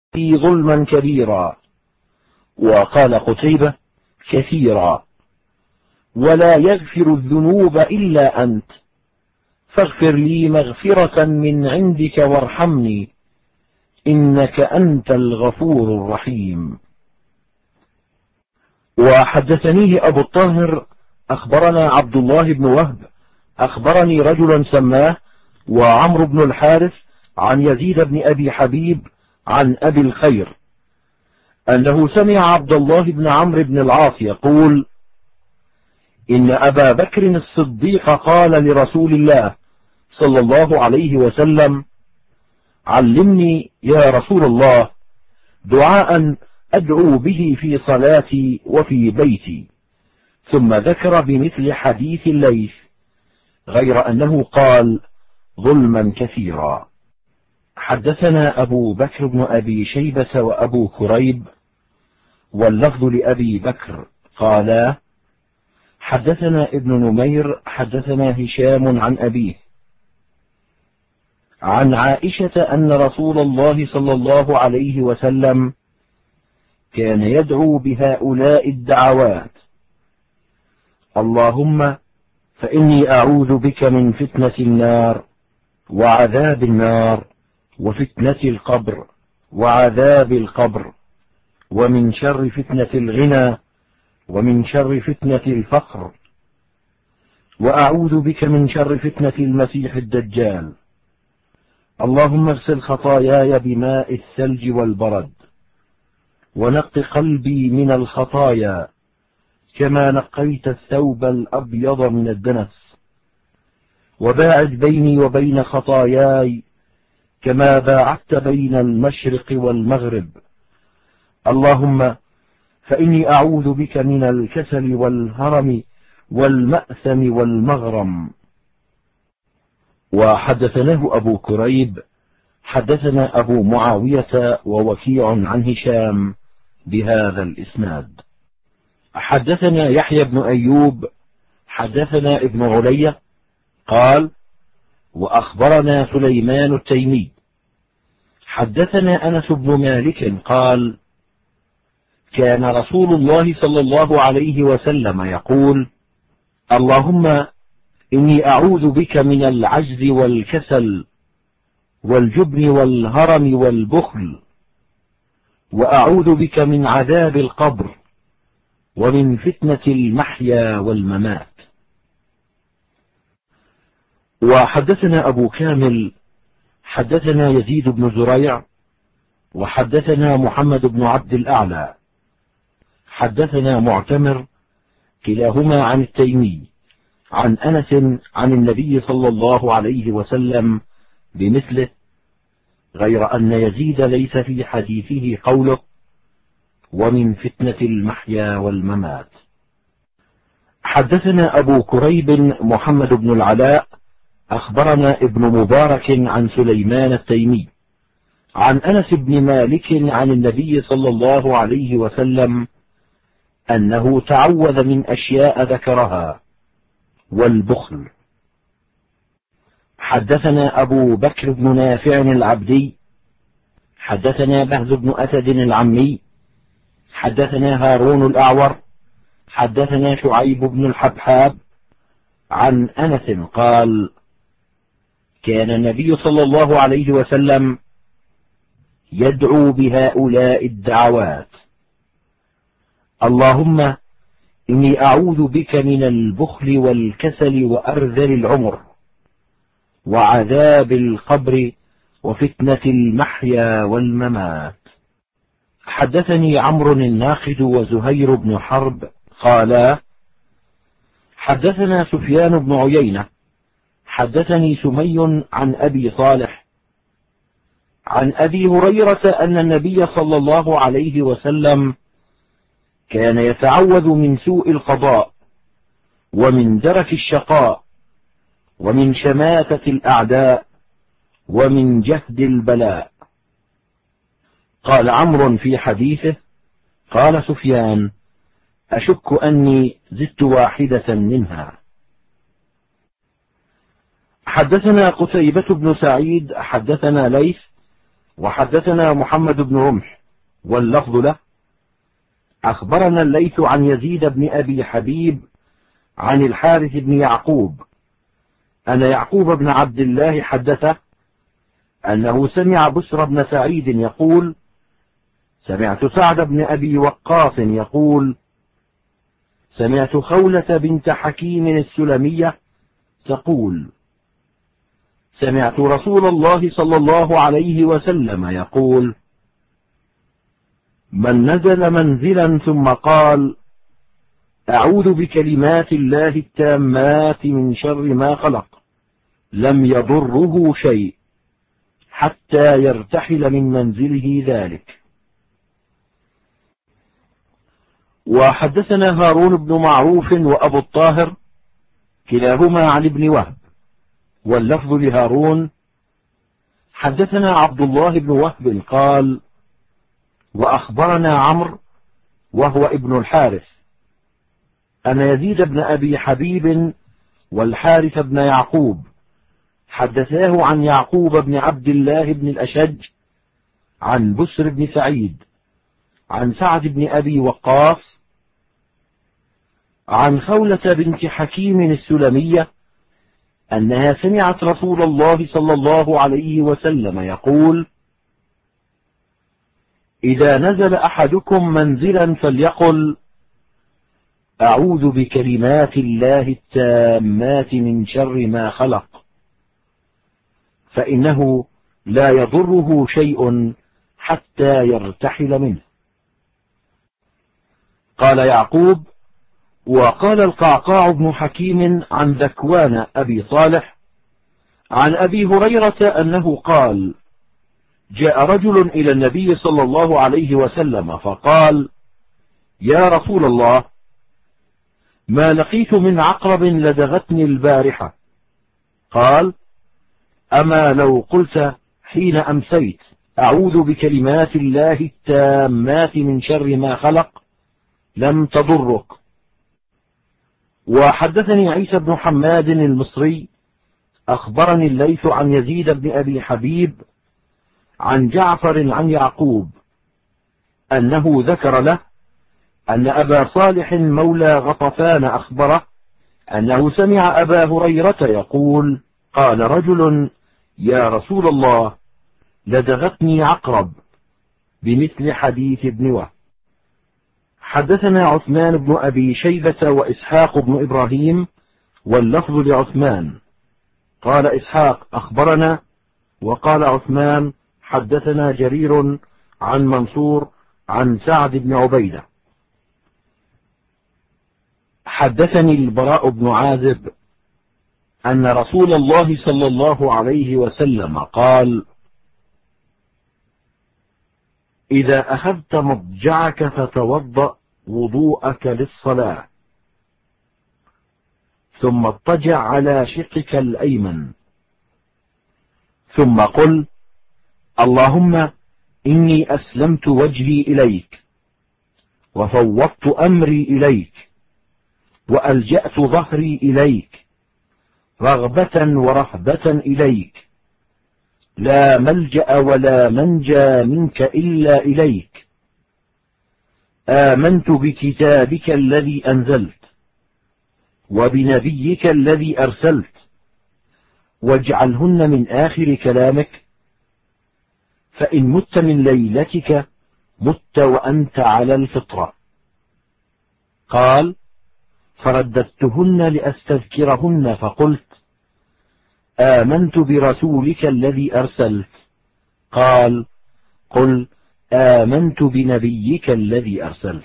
ظلما كبيرا. وقال قتيبة كثيرا. ولا يغفر الذنوب إلا أنت، فاغفر لي مغفرة من عندك وارحمني، إنك أنت الغفور الرحيم. وحدثنيه أبو الطاهر أخبرنا عبد الله بن وهب أخبرني رجلا سماه وعمرو بن الحارث عن يزيد بن أبي حبيب عن أبي الخير أنه سمع عبد الله بن عمرو بن العاص يقول: إن أبا بكر الصديق قال لرسول الله صلى الله عليه وسلم: علمني يا رسول الله دعاء أدعو به في صلاتي وفي بيتي. ثم ذكر بمثل حديث الليث، غير أنه قال: ظلما كثيرا. حدثنا أبو بكر بن أبي شيبة وأبو كريب، واللفظ لأبي بكر، قالا: حدثنا ابن نمير حدثنا هشام عن أبيه عن عائشة أن رسول الله صلى الله عليه وسلم كان يدعو بهؤلاء الدعوات: اللهم فإني أعوذ بك من فتنة النار وعذاب النار وفتنة القبر وعذاب القبر، ومن شر فتنة الغنى ومن شر فتنة الفقر، وأعوذ بك من شر فتنة المسيح الدجال. اللهم اغسل خطاياي بماء الثلج والبرد، ونق قلبي من الخطايا كما نقيت الثوب الأبيض من الدنس، وباعد بيني وبين خطاياي كما باعدت بين المشرق والمغرب. اللهم فإني أعوذ بك من الكسل والهرم والمأثم والمغرم. وحدثناه أبو كريب حدثنا أبو معاوية ووكيع عن هشام بهذا الإسناد. حدثنا يحيى بن أيوب حدثنا ابن علية قال: وأخبرنا سليمان التيمي حدثنا أنس بن مالك قال: كان رسول الله صلى الله عليه وسلم يقول: اللهم إني أعوذ بك من العجز والكسل والجبن والهرم والبخل، وأعوذ بك من عذاب القبر ومن فتنة المحيا والممات. وحدثنا أبو كامل حدثنا يزيد بن زريع وحدثنا محمد بن عبد الأعلى حدثنا معتمر كلاهما عن التيمي عن أنس عن النبي صلى الله عليه وسلم بمثله، غير أن يزيد ليس في حديثه قوله: ومن فتنة المحيا والممات. حدثنا أبو كريب محمد بن العلاء أخبرنا ابن مبارك عن سليمان التيمي عن أنس بن مالك عن النبي صلى الله عليه وسلم أنه تعوذ من أشياء ذكرها: والبخل. حدثنا أبو بكر بن نافع العبدي حدثنا بهز بن أسد العمي حدثنا هارون الأعور حدثنا شعيب بن الحبحاب عن أنس قال: كان النبي صلى الله عليه وسلم يدعو بهؤلاء الدعوات: اللهم إني أعوذ بك من البخل والكسل وأرذل العمر وعذاب القبر وفتنة المحيا والممات. حدثني عمرو الناقد وزهير بن حرب قالا: حدثنا سفيان بن عيينة حدثني سمي عن أبي صالح عن أبي هريرة أن النبي صلى الله عليه وسلم كان يتعوذ من سوء القضاء ومن درك الشقاء ومن شماتة الأعداء ومن جهد البلاء. قال عمرو في حديثه: قال سفيان: أشك أني زدت واحدة منها. حدثنا قتيبة بن سعيد حدثنا ليث وحدثنا محمد بن رمح واللفظ له أخبرنا الليث عن يزيد بن أبي حبيب عن الحارث بن يعقوب أن يعقوب بن عبد الله حدثه أنه سمع بسر بن سعيد يقول سمعت سعد بن أبي وقاص يقول سمعت خولة بنت حكيم السلمية تقول سمعت رسول الله صلى الله عليه وسلم يقول من نزل منزلا ثم قال أعوذ بكلمات الله التامات من شر ما خلق لم يضره شيء حتى يرتحل من منزله ذلك. وحدثنا هارون بن معروف وأبو الطاهر كلاهما عن ابن وهب واللفظ لهارون حدثنا عبد الله بن وهب قال وأخبرنا عمرو وهو ابن الحارث أن يزيد بن أبي حبيب والحارث بن يعقوب حدثاه عن يعقوب بن عبد الله بن الأشج عن بسر بن سعيد عن سعد بن أبي وقاص عن خولة بنت حكيم السلمية أنها سمعت رسول الله صلى الله عليه وسلم يقول إذا نزل أحدكم منزلا فليقل أعوذ بكلمات الله التامات من شر ما خلق فإنه لا يضره شيء حتى يرتحل منه. قال يعقوب وقال القعقاع بن حكيم عن ذكوان أبي صالح عن أبي هريرة أنه قال جاء رجل إلى النبي صلى الله عليه وسلم فقال يا رسول الله ما لقيت من عقرب لدغتني البارحة. قال أما لو قلت حين أمسيت أعوذ بكلمات الله التامات من شر ما خلق لم تضرك. وحدثني عيسى بن حماد المصري أخبرني الليث عن يزيد بن أبي حبيب عن جعفر عن يعقوب أنه ذكر له أن أبا صالح مولى غطفان أخبره أنه سمع أبا هريرة يقول قال رجل يا رسول الله لدغتني عقرب بمثل حديث ابن وهب. حدثنا عثمان بن أبي شيبة وإسحاق بن إبراهيم واللفظ لعثمان قال إسحاق أخبرنا وقال عثمان حدثنا جرير عن منصور عن سعد بن عبيدة. حدثني البراء بن عازب أن رسول الله صلى الله عليه وسلم قال إذا أخذت مضجعك فتوضأ وضوءك للصلاة ثم اضطجع على شقك الأيمن ثم قل اللهم إني أسلمت وجهي إليك وفوضت أمري إليك وألجأت ظهري إليك رغبة ورهبة إليك لا ملجأ ولا منجى منك إلا إليك آمنت بكتابك الذي أنزلت وبنبيك الذي أرسلت واجعلهن من آخر كلامك فإن مت من ليلتك مت وأنت على الفطرة. قال فرددتهن لأستذكرهن فقلت آمنت برسولك الذي أرسلت. قال قل آمنت بنبيك الذي أرسلت.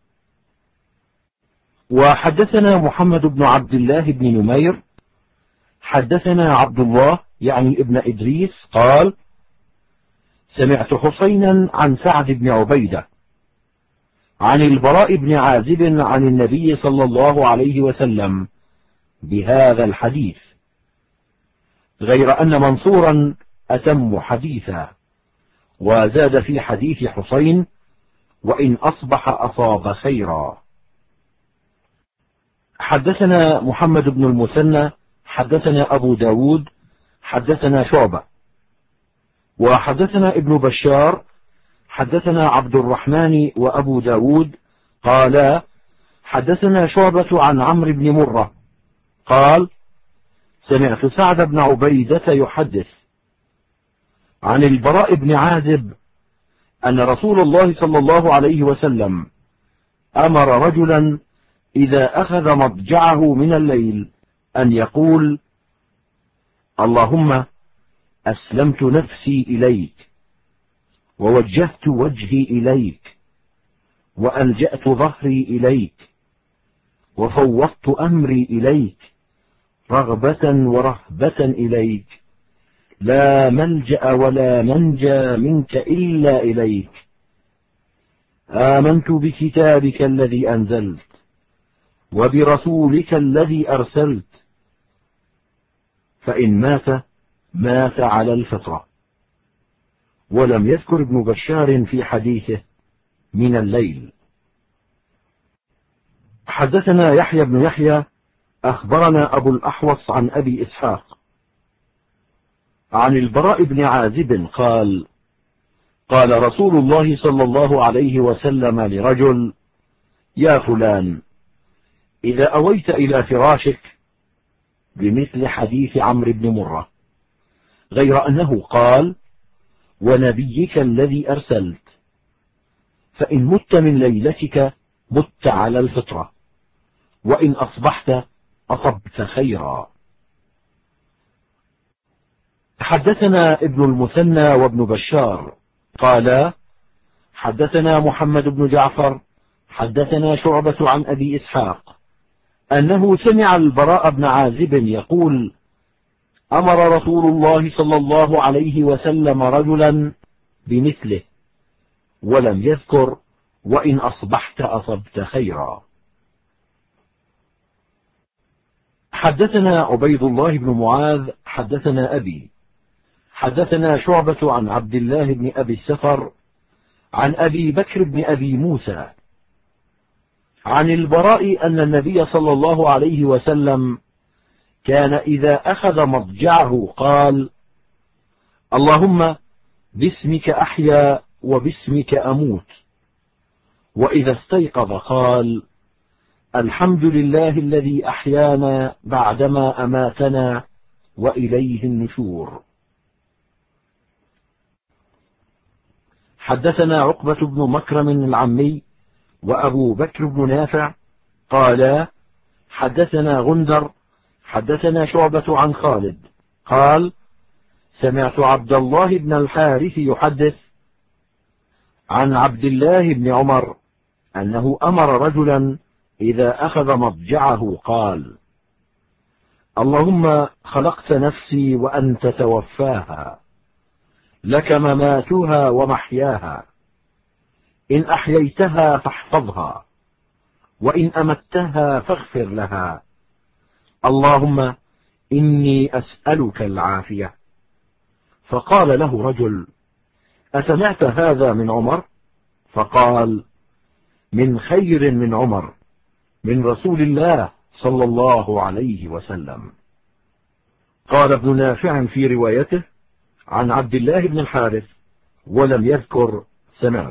وحدثنا محمد بن عبد الله بن نمير حدثنا عبد الله يعني ابن إدريس قال سمعت حسينا عن سعد بن عبيدة عن البراء بن عازب عن النبي صلى الله عليه وسلم بهذا الحديث غير أن منصورا أتم حديثا وزاد في حديث حسين وإن أصبح أصاب خيرا. حدثنا محمد بن المثنى حدثنا أبو داود حدثنا شعبة وحدثنا ابن بشار حدثنا عبد الرحمن وأبو داود قالا حدثنا شعبة عن عمرو بن مرة قال سمعت سعد بن عبيدة يحدث عن البراء بن عازب أن رسول الله صلى الله عليه وسلم أمر رجلا إذا أخذ مضجعه من الليل أن يقول اللهم أسلمت نفسي إليك ووجهت وجهي إليك وألجأت ظهري إليك وفوضت أمري إليك رغبة ورهبة إليك لا ملجأ ولا منجى منك إلا إليك آمنت بكتابك الذي أنزلت وبرسولك الذي أرسلت فإن مات على الفطرة. ولم يذكر ابن بشار في حديثه من الليل. حدثنا يحيى بن يحيى أخبرنا أبو الأحوص عن أبي إسحاق عن البراء بن عازب قال قال رسول الله صلى الله عليه وسلم لرجل يا فلان إذا أويت إلى فراشك بمثل حديث عمرو بن مرة غير أنه قال ونبيك الذي أرسلت فإن مت من ليلتك مت على الفطرة وإن أصبحت أصبت خيرا. حدثنا ابن المثنى وابن بشار قالا حدثنا محمد بن جعفر حدثنا شعبة عن أبي إسحاق أنه سمع البراء بن عازب يقول أمر رسول الله صلى الله عليه وسلم رجلا بمثله ولم يذكر وإن أصبحت أصبت خيرا. حدثنا عبيد الله بن معاذ حدثنا أبي حدثنا شعبة عن عبد الله بن أبي السفر عن أبي بكر بن أبي موسى عن البراء أن النبي صلى الله عليه وسلم كان إذا أخذ مضجعه قال اللهم باسمك أحيا وباسمك أموت وإذا استيقظ قال الحمد لله الذي أحيانا بعدما أماتنا وإليه النشور. حدثنا عقبة بن مكرم العمي وأبو بكر بن نافع قالا حدثنا غندر حدثنا شعبة عن خالد قال سمعت عبد الله بن الحارث يحدث عن عبد الله بن عمر أنه أمر رجلا إذا أخذ مضجعه قال اللهم خلقت نفسي وأنت توفاها لك مماتها ومحياها إن أحييتها فاحفظها وإن أمتها فاغفر لها اللهم إني أسألك العافية. فقال له رجل أسمعت هذا من عمر؟ فقال من خير من عمر من رسول الله صلى الله عليه وسلم. قال ابن نافع في روايته عن عبد الله بن الحارث ولم يذكر سمعت.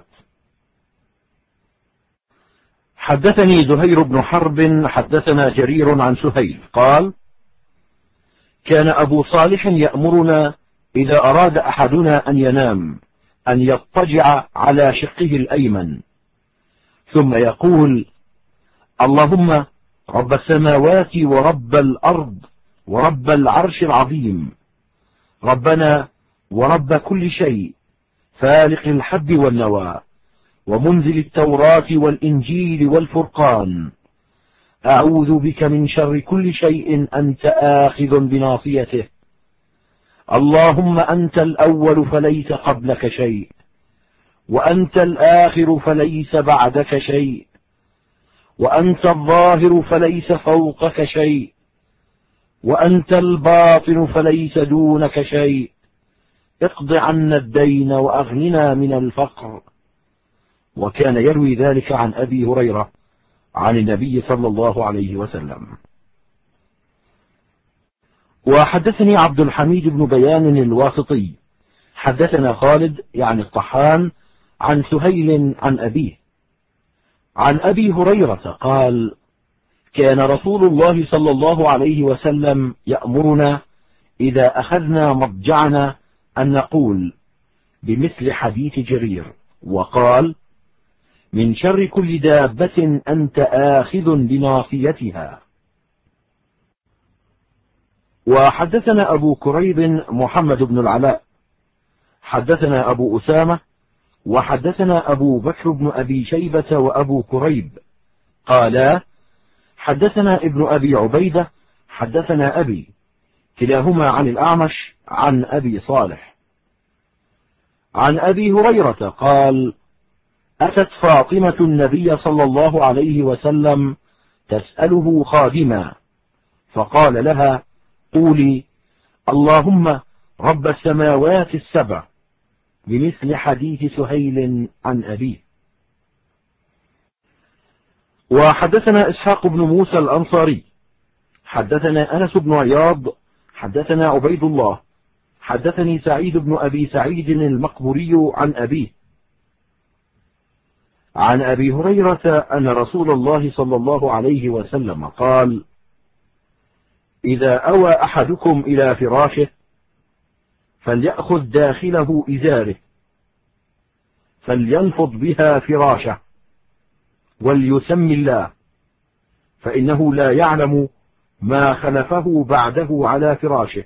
حدثني زهير بن حرب حدثنا جرير عن سهيل قال كان أبو صالح يأمرنا إذا أراد أحدنا أن ينام أن يضطجع على شقه الأيمن ثم يقول اللهم رب السماوات ورب الأرض ورب العرش العظيم ربنا ورب كل شيء فالق الحب والنوى ومنزل التوراة والإنجيل والفرقان أعوذ بك من شر كل شيء أنت آخذ بناصيته اللهم أنت الأول فليس قبلك شيء وأنت الآخر فليس بعدك شيء وأنت الظاهر فليس فوقك شيء وأنت الباطن فليس دونك شيء اقض عنا الدين وأغننا من الفقر. وكان يروي ذلك عن أبي هريرة عن النبي صلى الله عليه وسلم. وحدثني عبد الحميد بن بيان الواسطي حدثنا خالد يعني الطحان عن سهيل عن أبيه عن أبي هريرة قال: كان رسول الله صلى الله عليه وسلم يأمرنا إذا أخذنا مضجعنا أن نقول بمثل حديث جرير، وقال: من شر كل دابة أنت آخذ بناصيتها. وحدثنا أبو كريب محمد بن العلاء حدثنا أبو أسامة وحدثنا أبو بكر بن أبي شيبة وأبو كريب قالا: حدثنا ابن أبي عبيدة حدثنا أبي، كلاهما عن الأعمش عن أبي صالح عن أبي هريرة قال: أتت فاطمة النبي صلى الله عليه وسلم تسأله خادما، فقال لها: قولي اللهم رب السماوات السبع، بمثل حديث سهيل عن أبيه. وحدثنا إسحاق بن موسى الأنصاري حدثنا أنس بن عياض حدثنا عبيد الله حدثني سعيد بن أبي سعيد المقبوري عن أبيه عن أبي هريرة أن رسول الله صلى الله عليه وسلم قال: إذا أوى أحدكم إلى فراشه فليأخذ داخله إزاره فلينفض بها فراشه وليسم الله، فإنه لا يعلم ما خلفه بعده على فراشه.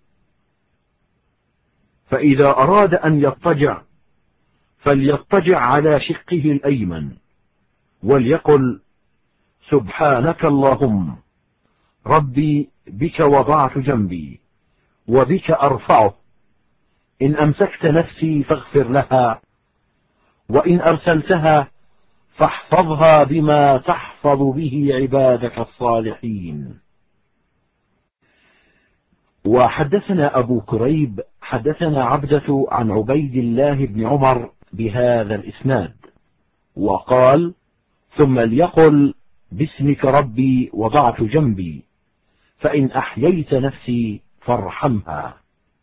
فإذا أراد أن يضطجع فليضطجع على شقه الأيمن، وليقل: سبحانك اللهم ربي بك وضعت جنبي وبك أرفعه، إن أمسكت نفسي فاغفر لها، وإن أرسلتها فاحفظها بما تحفظ به عبادك الصالحين. وحدثنا أبو كريب حدثنا عبدة عن عبيد الله بن عمر بهذا الإسناد، وقال: ثم ليقل: باسمك ربي وضعت جنبي، فإن أحييت نفسي فارحمها.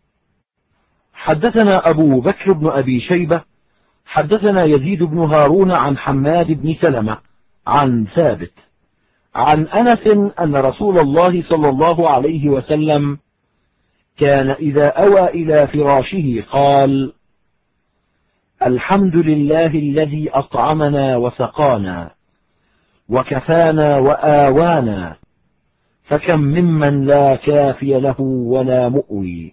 حدثنا أبو بكر بن أبي شيبة حدثنا يزيد بن هارون عن حماد بن سلمة عن ثابت عن أنس أن رسول الله صلى الله عليه وسلم كان إذا أوى إلى فراشه قال: الحمد لله الذي أطعمنا وسقانا وكفانا وآوانا، فكم ممن لا كافي له ولا مؤوي.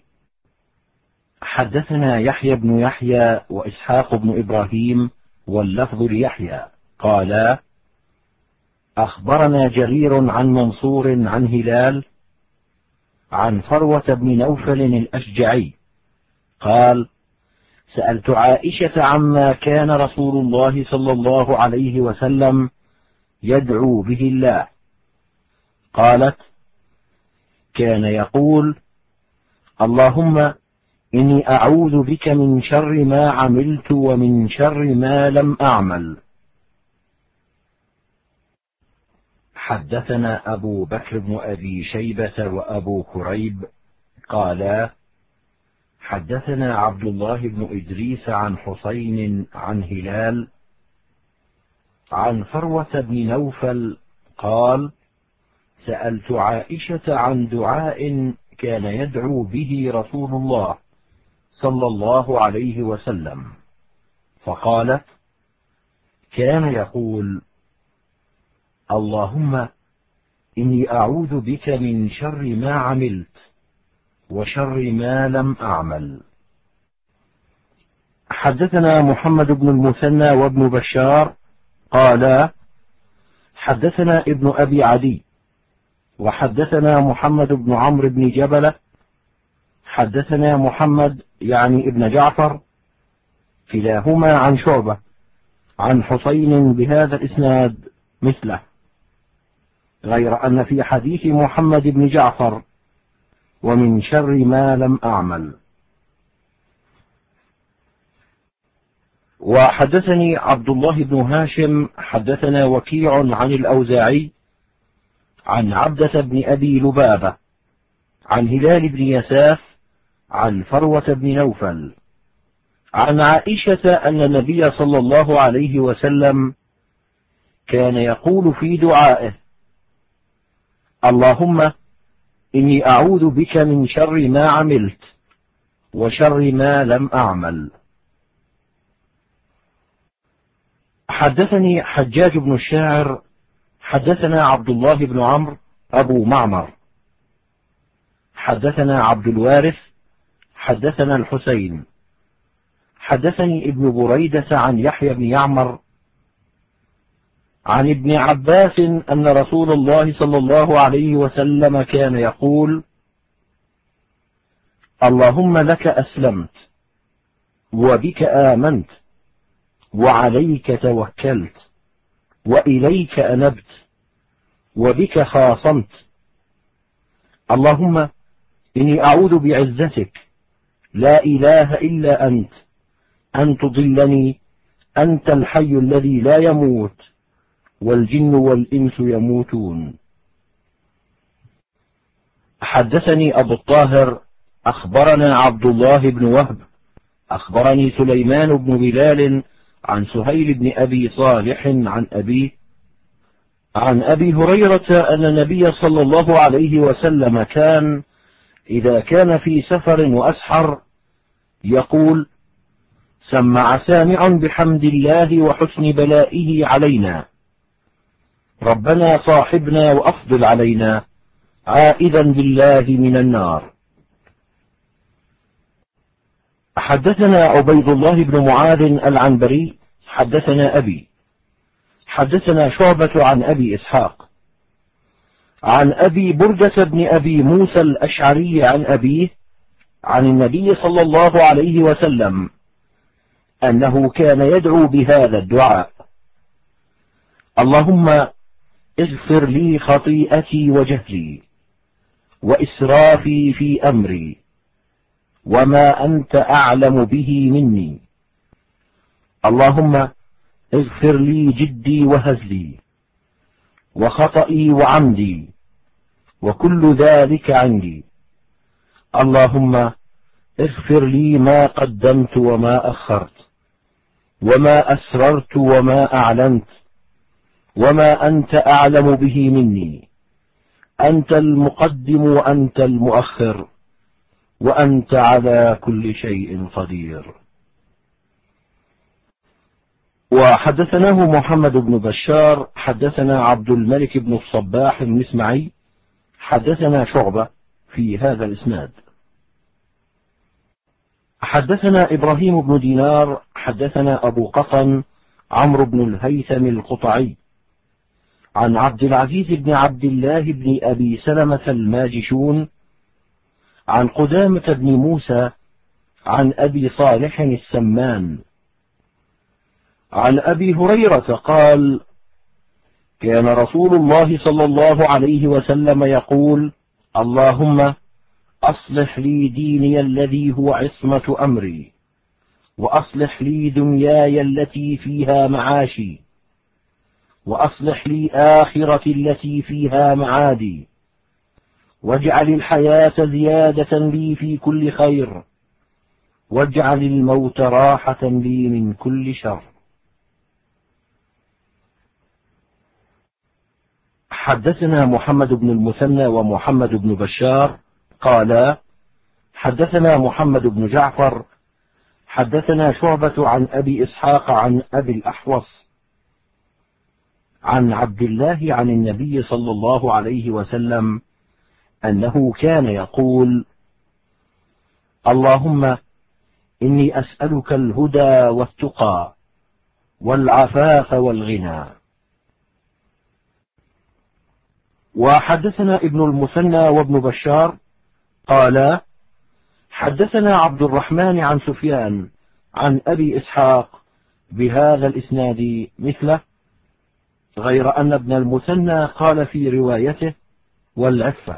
حدثنا يحيى بن يحيى وإسحاق بن إبراهيم واللفظ ليحيى قالا: أخبرنا جرير عن منصور عن هلال عن فروة بن نوفل الأشجعي قال: سألت عائشة عما كان رسول الله صلى الله عليه وسلم يدعو به الله، قالت: كان يقول: اللهم إني أعوذ بك من شر ما عملت ومن شر ما لم أعمل. حدثنا أبو بكر بن أبي شيبة وأبو كريب قالا: حدثنا عبد الله بن إدريس عن حسين عن هلال عن فروة بن نوفل قال: سألت عائشة عن دعاء كان يدعو به رسول الله صلى الله عليه وسلم، فقالت: كان يقول: اللهم إني أعوذ بك من شر ما عملت وشر ما لم أعمل. حدثنا محمد بن المثنى وابن بشار قالا: حدثنا ابن أبي عدي وحدثنا محمد بن عمرو بن جبلة حدثنا محمد يعني ابن جعفر كلاهما عن شعبة عن حسين بهذا الإسناد مثله، غير أن في حديث محمد بن جعفر: ومن شر ما لم أعمل. وحدثني عبد الله بن هاشم حدثنا وكيع عن الأوزاعي عن عبدة بن أبي لبابة عن هلال بن يساف عن فروة بن نوفل عن عائشة أن النبي صلى الله عليه وسلم كان يقول في دعائه: اللهم إني أعوذ بك من شر ما عملت وشر ما لم أعمل. حدثني حجاج بن الشاعر حدثنا عبد الله بن عمرو أبو معمر حدثنا عبد الوارث حدثنا الحسين حدثني ابن بريدة عن يحيى بن يعمر عن ابن عباس أن رسول الله صلى الله عليه وسلم كان يقول: اللهم لك أسلمت وبك آمنت وعليك توكلت وإليك أنبت وبك خاصمت. اللهم إني أعوذ بعزتك لا إله إلا أنت أن تضلني، أنت الحي الذي لا يموت والجن والإنس يموتون. حدثني أبو الطاهر أخبرنا عبد الله بن وهب أخبرني سليمان بن بلال عن سهيل بن أبي صالح عن أبيه عن أبي هريرة أن النبي صلى الله عليه وسلم كان إذا كان في سفر وأسحر يقول: سمع سامع بحمد الله وحسن بلائه علينا، ربنا صاحبنا وأفضل علينا، عائذا بالله من النار. حدثنا عبيد الله بن معاذ العنبري حدثنا أبي حدثنا شعبة عن أبي إسحاق عن أبي بردة بن أبي موسى الأشعري عن أبيه عن النبي صلى الله عليه وسلم أنه كان يدعو بهذا الدعاء: اللهم اغفر لي خطيئتي وجهلي وإسرافي في أمري وما أنت أعلم به مني، اللهم اغفر لي جدي وهزلي وخطئي وعمدي وكل ذلك عندي، اللهم اغفر لي ما قدمت وما أخرت وما أسررت وما أعلنت وما أنت أعلم به مني، أنت المقدم وأنت المؤخر وأنت على كل شيء قدير. وحدثناه محمد بن بشار حدثنا عبد الملك بن الصباح المسمعي حدثنا شعبة في هذا الإسناد. حدثنا إبراهيم بن دينار حدثنا أبو قطن عمرو بن الهيثم القطعي عن عبد العزيز بن عبد الله بن أبي سلمة الماجشون عن قدامة بن موسى عن أبي صالح السمان عن أبي هريرة قال: كان رسول الله صلى الله عليه وسلم يقول: اللهم أصلح لي ديني الذي هو عصمة أمري وأصلح لي دنياي التي فيها معاشي وأصلح لي آخرتي التي فيها معادي واجعل الحياة زيادة لي في كل خير واجعل الموت راحة لي من كل شر. حدثنا محمد بن المثنى ومحمد بن بشار قالا: حدثنا محمد بن جعفر حدثنا شعبة عن أبي إسحاق عن أبي الأحوص عن عبد الله عن النبي صلى الله عليه وسلم أنه كان يقول: اللهم إني أسألك الهدى والتقى والعفاف والغنى. وحدثنا ابن المثنى وابن بشار قالا: حدثنا عبد الرحمن عن سفيان عن أبي إسحاق بهذا الإسناد مثله، غير أن ابن المثنى قال في روايته: والعفة.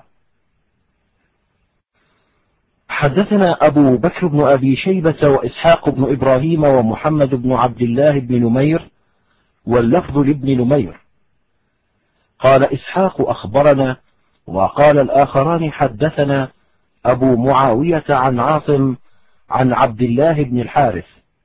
حدثنا أبو بكر بن أبي شيبة وإسحاق بن إبراهيم ومحمد بن عبد الله بن نمير، واللفظ لابن نمير. قال إسحاق: أخبرنا، وقال الآخران: حدثنا أبو معاوية عن عاصم عن عبد الله بن الحارث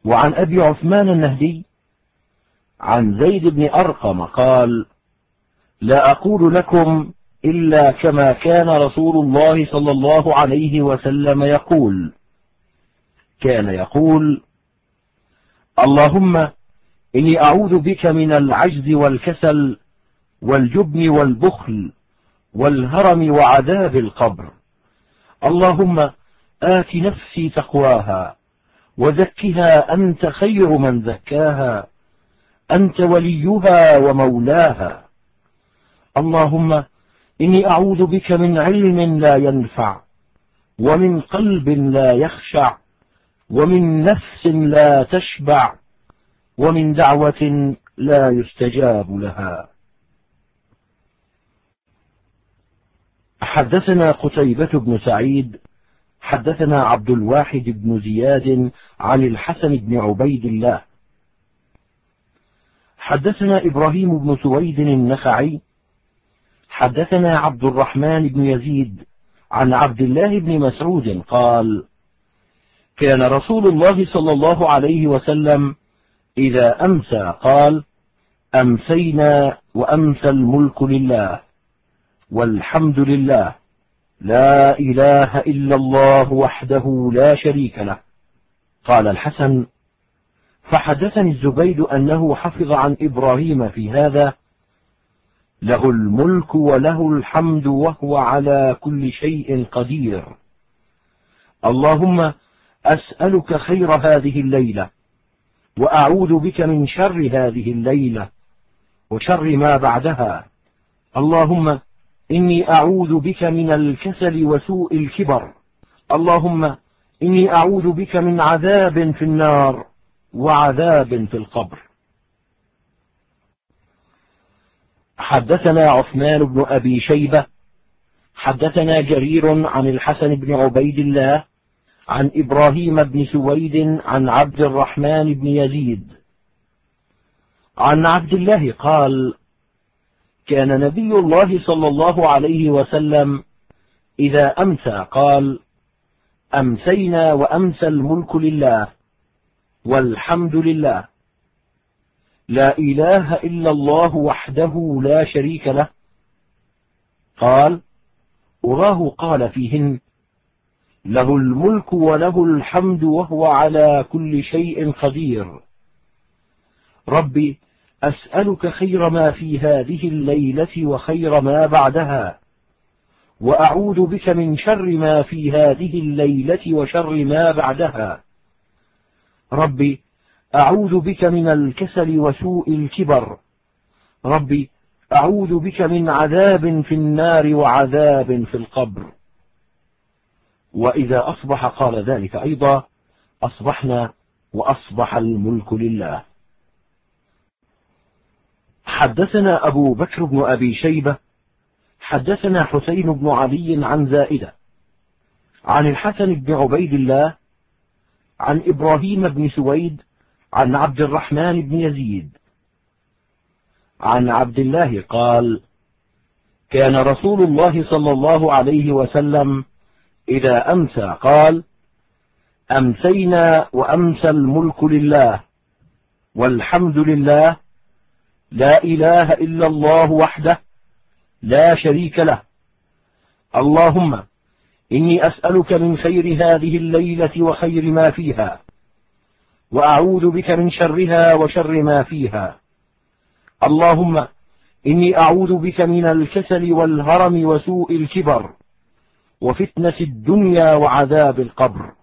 وعن أبي عثمان النهدي عن زيد بن أرقم قال: لا أقول لكم إلا كما كان رسول الله صلى الله عليه وسلم يقول. كان يقول: اللهم إني أعوذ بك من العجز والكسل والجبن والبخل والهرم وعذاب القبر. اللهم آت نفسي تقواها وزكها أنت خير من زكاها، أنت وليها ومولاها. اللهم إني أعوذ بك من علم لا ينفع، ومن قلب لا يخشع، ومن نفس لا تشبع، ومن دعوة لا يستجاب لها. حدثنا قتيبة بن سعيد حدثنا عبد الواحد بن زياد عن الحسن بن عبيد الله حدثنا إبراهيم بن سويد النخعي حدثنا عبد الرحمن بن يزيد عن عبد الله بن مسعود قال: كان رسول الله صلى الله عليه وسلم إذا أمسى قال: أمسينا وأمسى الملك لله والحمد لله، لا إله إلا الله وحده لا شريك له. قال الحسن: فحدثني الزبيد أنه حفظ عن إبراهيم في هذا: له الملك وله الحمد وهو على كل شيء قدير. اللهم أسألك خير هذه الليلة، وأعوذ بك من شر هذه الليلة وشر ما بعدها. اللهم إني أعوذ بك من الكسل وسوء الكبر. اللهم إني أعوذ بك من عذاب في النار وعذاب في القبر. حدثنا عثمان بن أبي شيبة حدثنا جرير عن الحسن بن عبيد الله عن إبراهيم بن سويد عن عبد الرحمن بن يزيد عن عبد الله قال: كان نبي الله صلى الله عليه وسلم إذا أمسى قال: أمسينا وأمسى الملك لله والحمد لله، لا إله إلا الله وحده لا شريك له. قال: أراه قال فيهن: له الملك وله الحمد وهو على كل شيء قدير. ربي أسألك خير ما في هذه الليلة وخير ما بعدها، وأعوذ بك من شر ما في هذه الليلة وشر ما بعدها. ربي أعوذ بك من الكسل وسوء الكبر. ربي أعوذ بك من عذاب في النار وعذاب في القبر. وإذا أصبح قال ذلك أيضا: أصبحنا وأصبح الملك لله. حدثنا أبو بكر بن أبي شيبة حدثنا حسين بن علي عن زائدة عن الحسن بن عبيد الله عن إبراهيم بن سويد عن عبد الرحمن بن يزيد عن عبد الله قال: كان رسول الله صلى الله عليه وسلم إذا أمسى قال: أمسينا وأمسى الملك لله والحمد لله، لا إله إلا الله وحده لا شريك له. اللهم إني أسألك من خير هذه الليلة وخير ما فيها، وأعوذ بك من شرها وشر ما فيها. اللهم إني أعوذ بك من الكسل والهرم وسوء الكبر وفتنة الدنيا وعذاب القبر.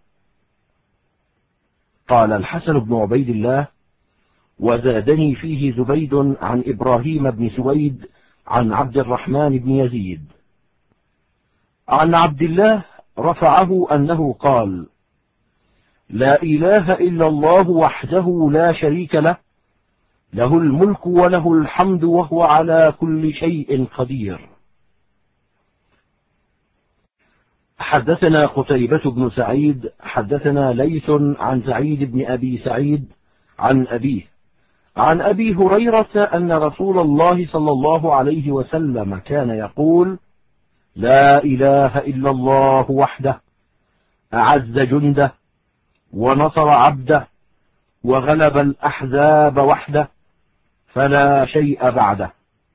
قال الحسن بن عبيد الله: وزادني فيه زبيد عن إبراهيم بن سويد عن عبد الرحمن بن يزيد عن عبد الله رفعه أنه قال: لا إله إلا الله وحده لا شريك له، له الملك وله الحمد وهو على كل شيء قدير. حدثنا قتيبة بن سعيد حدثنا ليث عن سعيد بن أبي سعيد عن أبيه عن أبي هريرة أن رسول الله صلى الله عليه وسلم كان يقول: لا إله إلا الله وحده، أعز جنده ونصر عبده وغلب الأحزاب وحده فلا شيء بعده.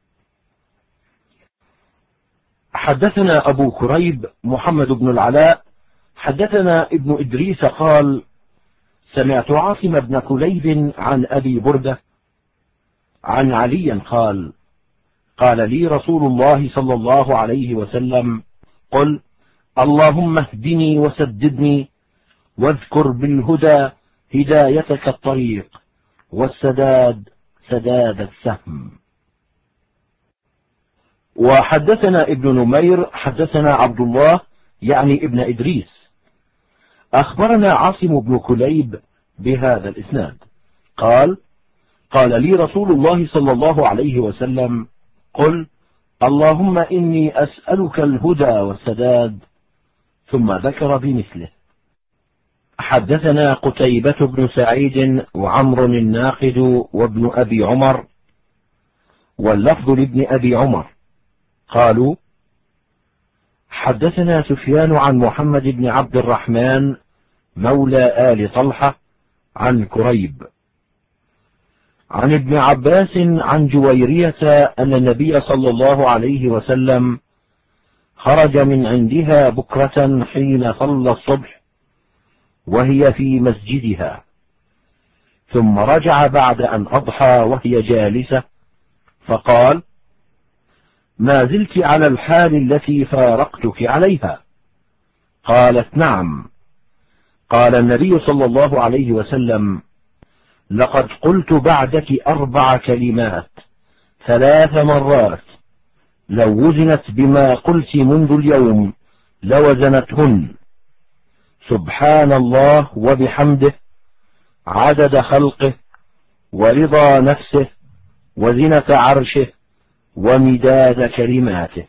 حدثنا أبو كريب محمد بن العلاء حدثنا ابن إدريس قال: سمعت عاصم بن كليب عن أبي بردة عن علي قال: قال لي رسول الله صلى الله عليه وسلم: قل اللهم اهدني وسددني، واذكر بالهدى هدايتك الطريق، والسداد سداد السهم. وحدثنا ابن نمير حدثنا عبد الله يعني ابن إدريس أخبرنا عاصم بن كليب بهذا الإسناد قال: قال لي رسول الله صلى الله عليه وسلم: قل اللهم إني أسألك الهدى والسداد، ثم ذكر بمثله. حدثنا قتيبة بن سعيد وعمر الناقد وابن أبي عمر، واللفظ لابن أبي عمر قالوا: حدثنا سفيان عن محمد بن عبد الرحمن مولى آل طلحة عن كريب عن ابن عباس عن جويرية أن النبي صلى الله عليه وسلم خرج من عندها بكرة حين صلى الصبح وهي في مسجدها، ثم رجع بعد أن أضحى وهي جالسة، فقال: ما زلت على الحال التي فارقتك عليها؟ قالت: نعم. قال النبي صلى الله عليه وسلم: لقد قلت بعدك 4 كلمات 3 مرات، لو وزنت بما قلت منذ اليوم لوزنتهن: سبحان الله وبحمده، عدد خلقه، ورضا نفسه، وزنة عرشه، ومداد كلماته.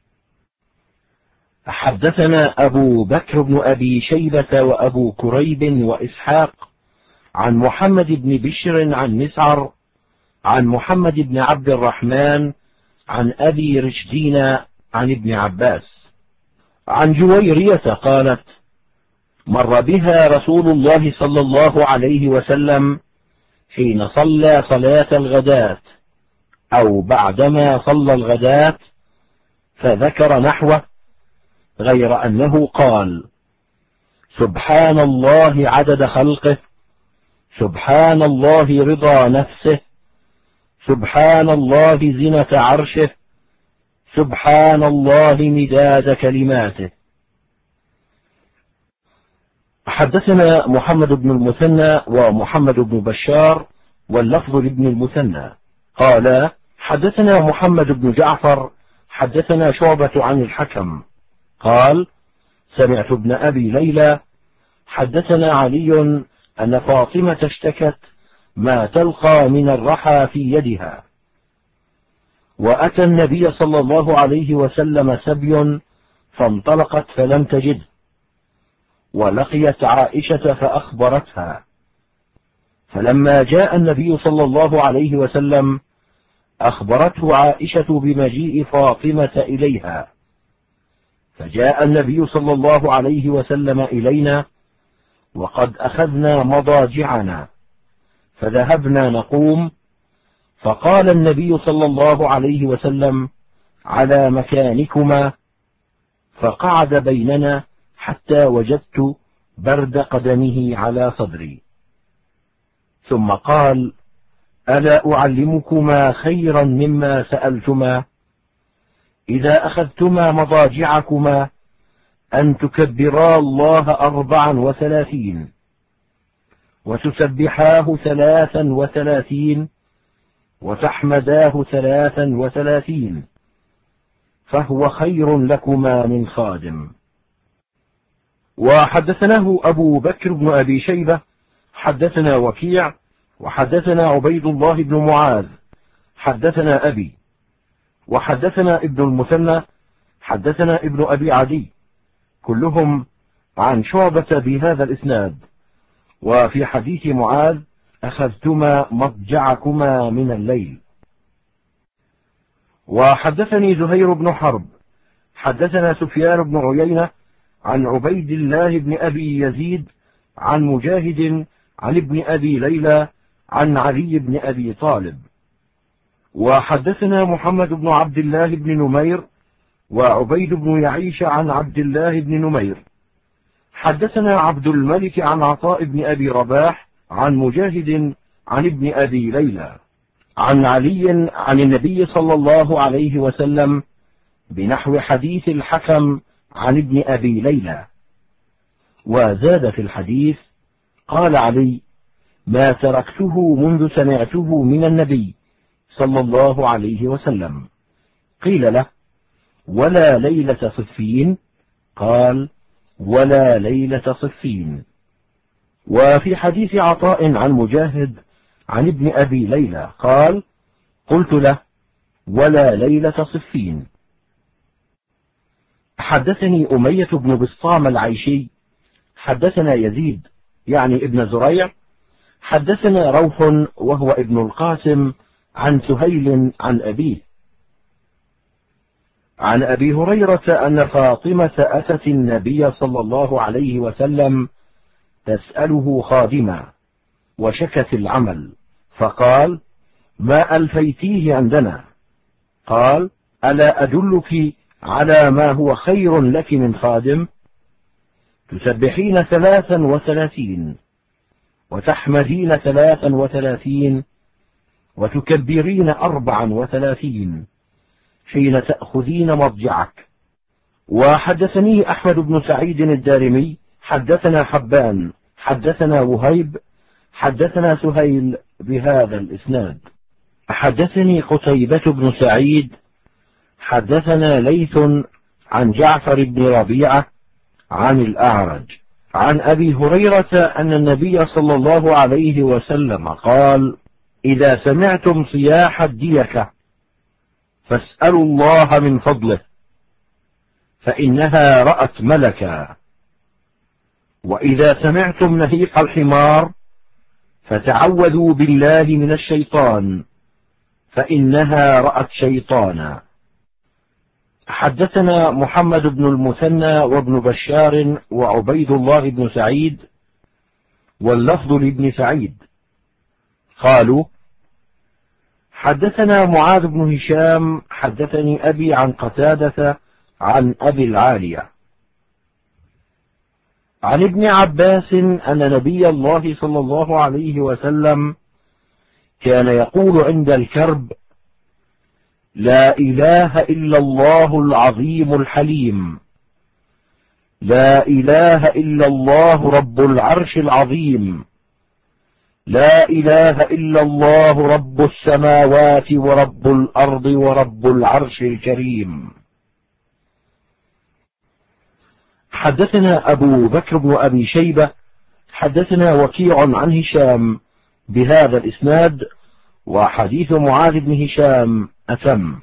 حدثنا أبو بكر بن أبي شيبة وأبو كريب وإسحاق عن محمد بن بشر عن مسعر عن محمد بن عبد الرحمن عن أبي رشدين عن ابن عباس عن جويرية قالت: مر بها رسول الله صلى الله عليه وسلم حين صلى صلاة الغداة أو بعدما صلى الغداة، فذكر نحوه، غير أنه قال: سبحان الله عدد خلقه، سبحان الله رضا نفسه، سبحان الله زنة عرشه، سبحان الله مداد كلماته. حدثنا محمد بن المثنى ومحمد بن بشار، واللفظ لابن المثنى قال: حدثنا محمد بن جعفر حدثنا شعبة عن الحكم قال: سمعت ابن أبي ليلى حدثنا علي أن فاطمة اشتكت ما تلقى من الرحى في يدها، وأتى النبي صلى الله عليه وسلم سبي فانطلقت فلم تجد، ولقيت عائشة فأخبرتها، فلما جاء النبي صلى الله عليه وسلم أخبرته عائشة بمجيء فاطمة إليها، فجاء النبي صلى الله عليه وسلم إلينا وقد أخذنا مضاجعنا، فذهبنا نقوم، فقال النبي صلى الله عليه وسلم: على مكانكما، فقعد بيننا حتى وجدت برد قدمه على صدري، ثم قال: ألا أعلمكما خيرا مما سألتما؟ إذا أخذتما مضاجعكما أن تكبرا الله 34 وتسبحاه 33 وتحمداه 33، فهو خير لكما من خادم. وحدثناه أبو بكر بن أبي شيبة حدثنا وكيع وحدثنا عبيد الله بن معاذ حدثنا أبي، وحدثنا ابن المثنى حدثنا ابن أبي عدي، كلهم عن شعبة بهذا الإسناد. وفي حديث معاذ: أخذتما مضجعكما من الليل. وحدثني زهير بن حرب حدثنا سفيان بن عيينة عن عبيد الله بن أبي يزيد عن مجاهد عن ابن أبي ليلى عن علي بن أبي طالب. وحدثنا محمد بن عبد الله بن نمير وعبيد بن يعيش عن عبد الله بن نمير. حدثنا عبد الملك عن عطاء بن أبي رباح عن مجاهد عن ابن أبي ليلى عن علي عن النبي صلى الله عليه وسلم بنحو حديث الحكم عن ابن أبي ليلى. وزاد في الحديث: قال علي: ما تركته منذ سمعته من النبي صلى الله عليه وسلم. قيل له: ولا ليلة صفين؟ قال: ولا ليلة صفين. وفي حديث عطاء عن مجاهد عن ابن أبي ليلى قال: قلت له: ولا ليلة صفين. حدثني أمية بن بسطام العيشي حدثنا يزيد يعني ابن زريع حدثنا روح وهو ابن القاسم عن سهيل عن أبيه عن أبي هريرة أن فاطمة أتت النبي صلى الله عليه وسلم تسأله خادما وشكت العمل، فقال: ما ألفيتيه عندنا؟ قال: ألا أدلك على ما هو خير لك من خادم؟ تسبحين 33 وتحمدين 33 وتكبرين 34 حين تأخذين مضجعك. وحدثني أحمد بن سعيد الدارمي حدثنا حبان حدثنا وهيب حدثنا سهيل بهذا الإسناد. حدثني قتيبة بن سعيد حدثنا ليث عن جعفر بن ربيعة عن الأعرج عن أبي هريرة أن النبي صلى الله عليه وسلم قال: إذا سمعتم صياح الديكة فاسألوا الله من فضله فإنها رأت ملكا، وإذا سمعتم نهيق الحمار فتعوذوا بالله من الشيطان فإنها رأت شيطانا. حدثنا محمد بن المثنى وابن بشار وعبيد الله بن سعيد واللفظ لابن سعيد قالوا: حدثنا معاذ بن هشام حدثني أبي عن قتادة عن أبي العالية عن ابن عباس أن نبي الله صلى الله عليه وسلم كان يقول عند الكرب: لا إله إلا الله العظيم الحليم، لا إله إلا الله رب العرش العظيم، لا إله إلا الله رب السماوات ورب الأرض ورب العرش الكريم. حدثنا أبو بكر بن أبي شيبة حدثنا وكيع عن هشام بهذا الإسناد، وحديث معاذ بن هشام أتم.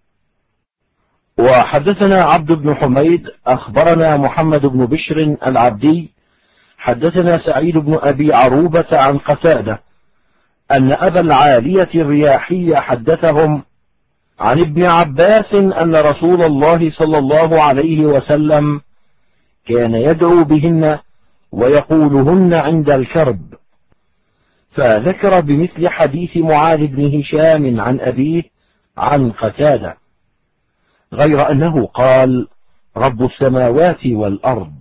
وحدثنا عبد بن حميد أخبرنا محمد بن بشر العبدي حدثنا سعيد بن أبي عروبة عن قتادة أن أبا العالية الرياحي حدثهم عن ابن عباس أن رسول الله صلى الله عليه وسلم كان يدعو بهن ويقولهن عند الكرب، فذكر بمثل حديث معاذ بن هشام عن أبيه عن قتادة، غير أنه قال: رب السماوات والأرض.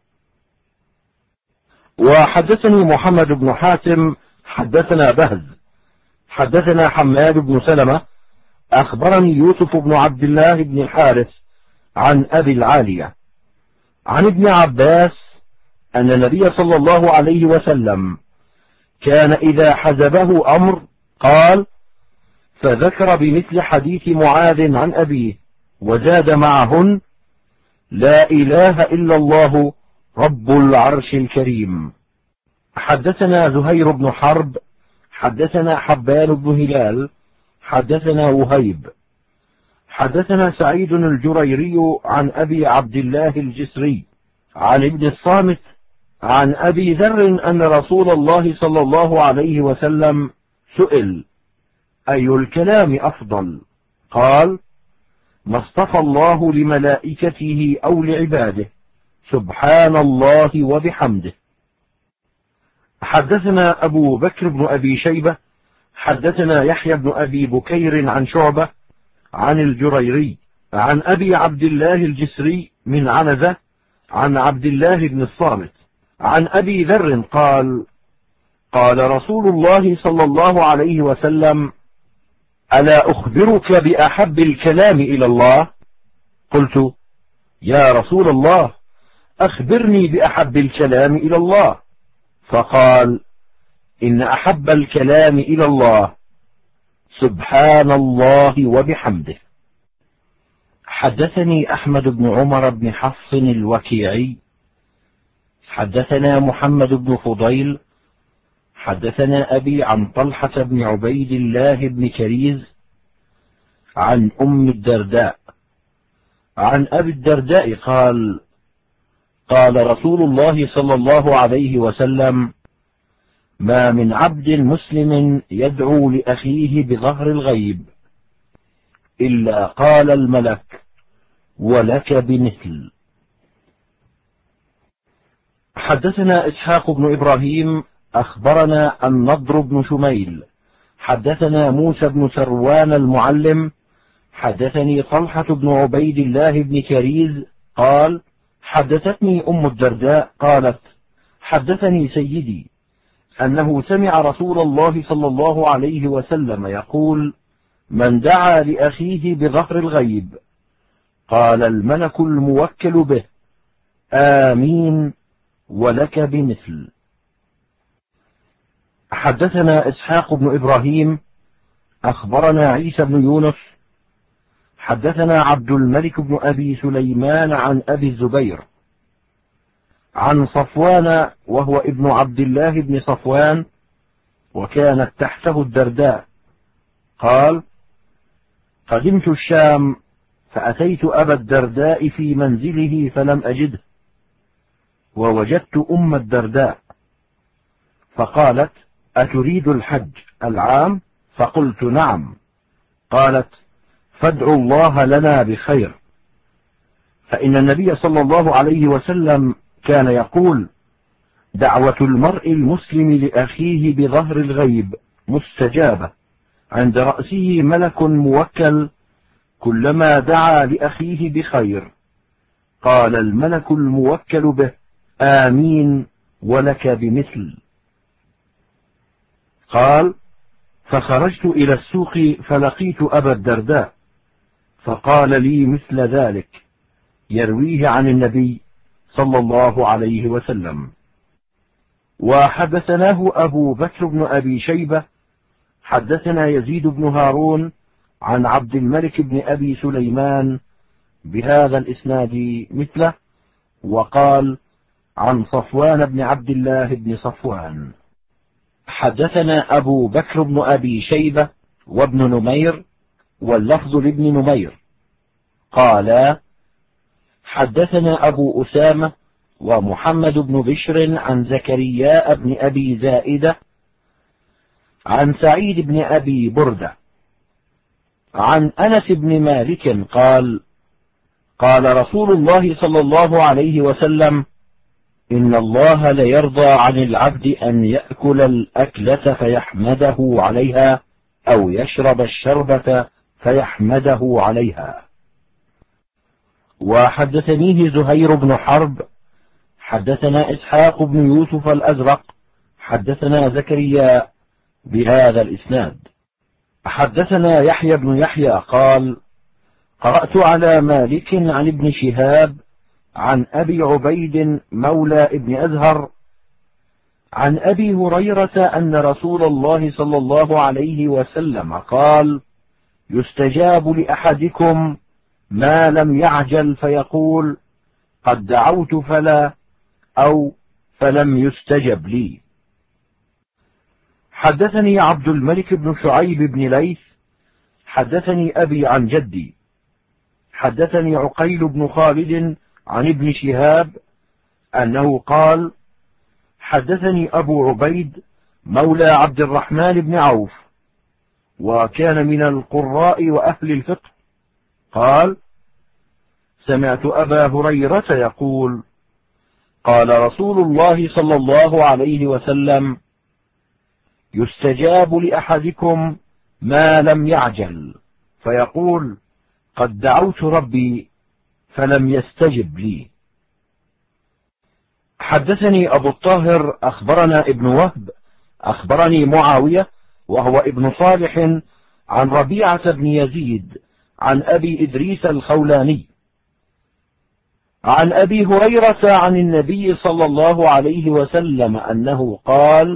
وحدثني محمد بن حاتم حدثنا بهز حدثنا حماد بن سلمة أخبرني يوسف بن عبد الله بن الحارث عن أبي العالية عن ابن عباس أن النبي صلى الله عليه وسلم كان إذا حزبه أمر قال، فذكر بمثل حديث معاذ عن أبيه وزاد معهن: لا إله إلا الله رب العرش الكريم. حدثنا زهير بن حرب حدثنا حبان بن هلال حدثنا وهيب حدثنا سعيد الجريري عن أبي عبد الله الجسري عن ابن الصامت عن أبي ذر أن رسول الله صلى الله عليه وسلم سئل: أي الكلام أفضل؟ قال: ما اصطفى الله لملائكته أو لعباده، سبحان الله وبحمده. حدثنا أبو بكر بن أبي شيبة حدثنا يحيى بن أبي بكير عن شعبة عن الجريري عن أبي عبد الله الجسري من عنزة عن عبد الله بن الصامت عن أبي ذر قال: قال رسول الله صلى الله عليه وسلم: ألا أخبرك بأحب الكلام إلى الله؟ قلت: يا رسول الله، أخبرني بأحب الكلام إلى الله. فقال: إن أحب الكلام إلى الله سبحان الله وبحمده. حدثني أحمد بن عمر بن حفص الوكيعي حدثنا محمد بن فضيل حدثنا أبي عن طلحة بن عبيد الله بن كريز عن أم الدرداء عن أبي الدرداء قال: قال رسول الله صلى الله عليه وسلم: ما من عبد مسلم يدعو لأخيه بظهر الغيب إلا قال الملك: ولك بمثل. حدثنا إسحاق بن إبراهيم أخبرنا النضر بن شميل حدثنا موسى بن سروان المعلم حدثني طلحة بن عبيد الله بن كريز قال: حدثتني أم الدرداء قالت: حدثني سيدي أنه سمع رسول الله صلى الله عليه وسلم يقول: من دعا لأخيه بظهر الغيب قال الملك الموكل به: آمين ولك بمثل. حدثنا إسحاق بن إبراهيم أخبرنا عيسى بن يونس حدثنا عبد الملك بن أبي سليمان عن أبي الزبير عن صفوان وهو ابن عبد الله بن صفوان وكانت تحته الدرداء قال: قدمت الشام فأتيت أبا الدرداء في منزله فلم أجده، ووجدت أم الدرداء فقالت: أتريد الحج العام؟ فقلت: نعم. قالت: فادعوا الله لنا بخير، فإن النبي صلى الله عليه وسلم كان يقول: دعوة المرء المسلم لأخيه بظهر الغيب مستجابة، عند رأسه ملك موكل كلما دعا لأخيه بخير قال الملك الموكل به: آمين ولك بمثل. قال: فخرجت إلى السوق فلقيت أبا الدرداء فقال لي مثل ذلك، يرويه عن النبي صلى الله عليه وسلم. وحدثناه أبو بكر بن أبي شيبة حدثنا يزيد بن هارون عن عبد الملك بن أبي سليمان بهذا الإسناد مثله، وقال: عن صفوان بن عبد الله بن صفوان. حدثنا أبو بكر بن أبي شيبة وابن نمير واللفظ لابن نمير قالا: حدثنا أبو أسامة ومحمد بن بشر عن زكريا بن أبي زائدة عن سعيد بن أبي بردة عن أنس بن مالك قال: قال رسول الله صلى الله عليه وسلم: إن الله ليرضى عن العبد أن يأكل الأكلة فيحمده عليها أو يشرب الشربة فيحمده عليها. وحدثنيه زهير بن حرب حدثنا إسحاق بن يوسف الأزرق حدثنا زكريا بهذا الإسناد. حدثنا يحيى بن يحيى قال: قرأت على مالك عن ابن شهاب عن أبي عبيد مولى ابن أزهر عن أبي هريرة أن رسول الله صلى الله عليه وسلم قال: يستجاب لأحدكم ما لم يعجل فيقول: قد دعوت فلا، أو فلم يستجب لي. حدثني عبد الملك بن شعيب بن ليث حدثني أبي عن جدي حدثني عقيل بن خالد عن ابن شهاب أنه قال: حدثني أبو عبيد مولى عبد الرحمن بن عوف وكان من القراء وأهل الفقه قال: سمعت أبا هريرة يقول: قال رسول الله صلى الله عليه وسلم: يستجاب لأحدكم ما لم يعجل، فيقول: قد دعوت ربي فلم يستجب لي. حدثني أبو الطاهر أخبرنا ابن وهب أخبرني معاوية وهو ابن صالح عن ربيعة بن يزيد عن أبي إدريس الخولاني عن أبي هريرة عن النبي صلى الله عليه وسلم أنه قال: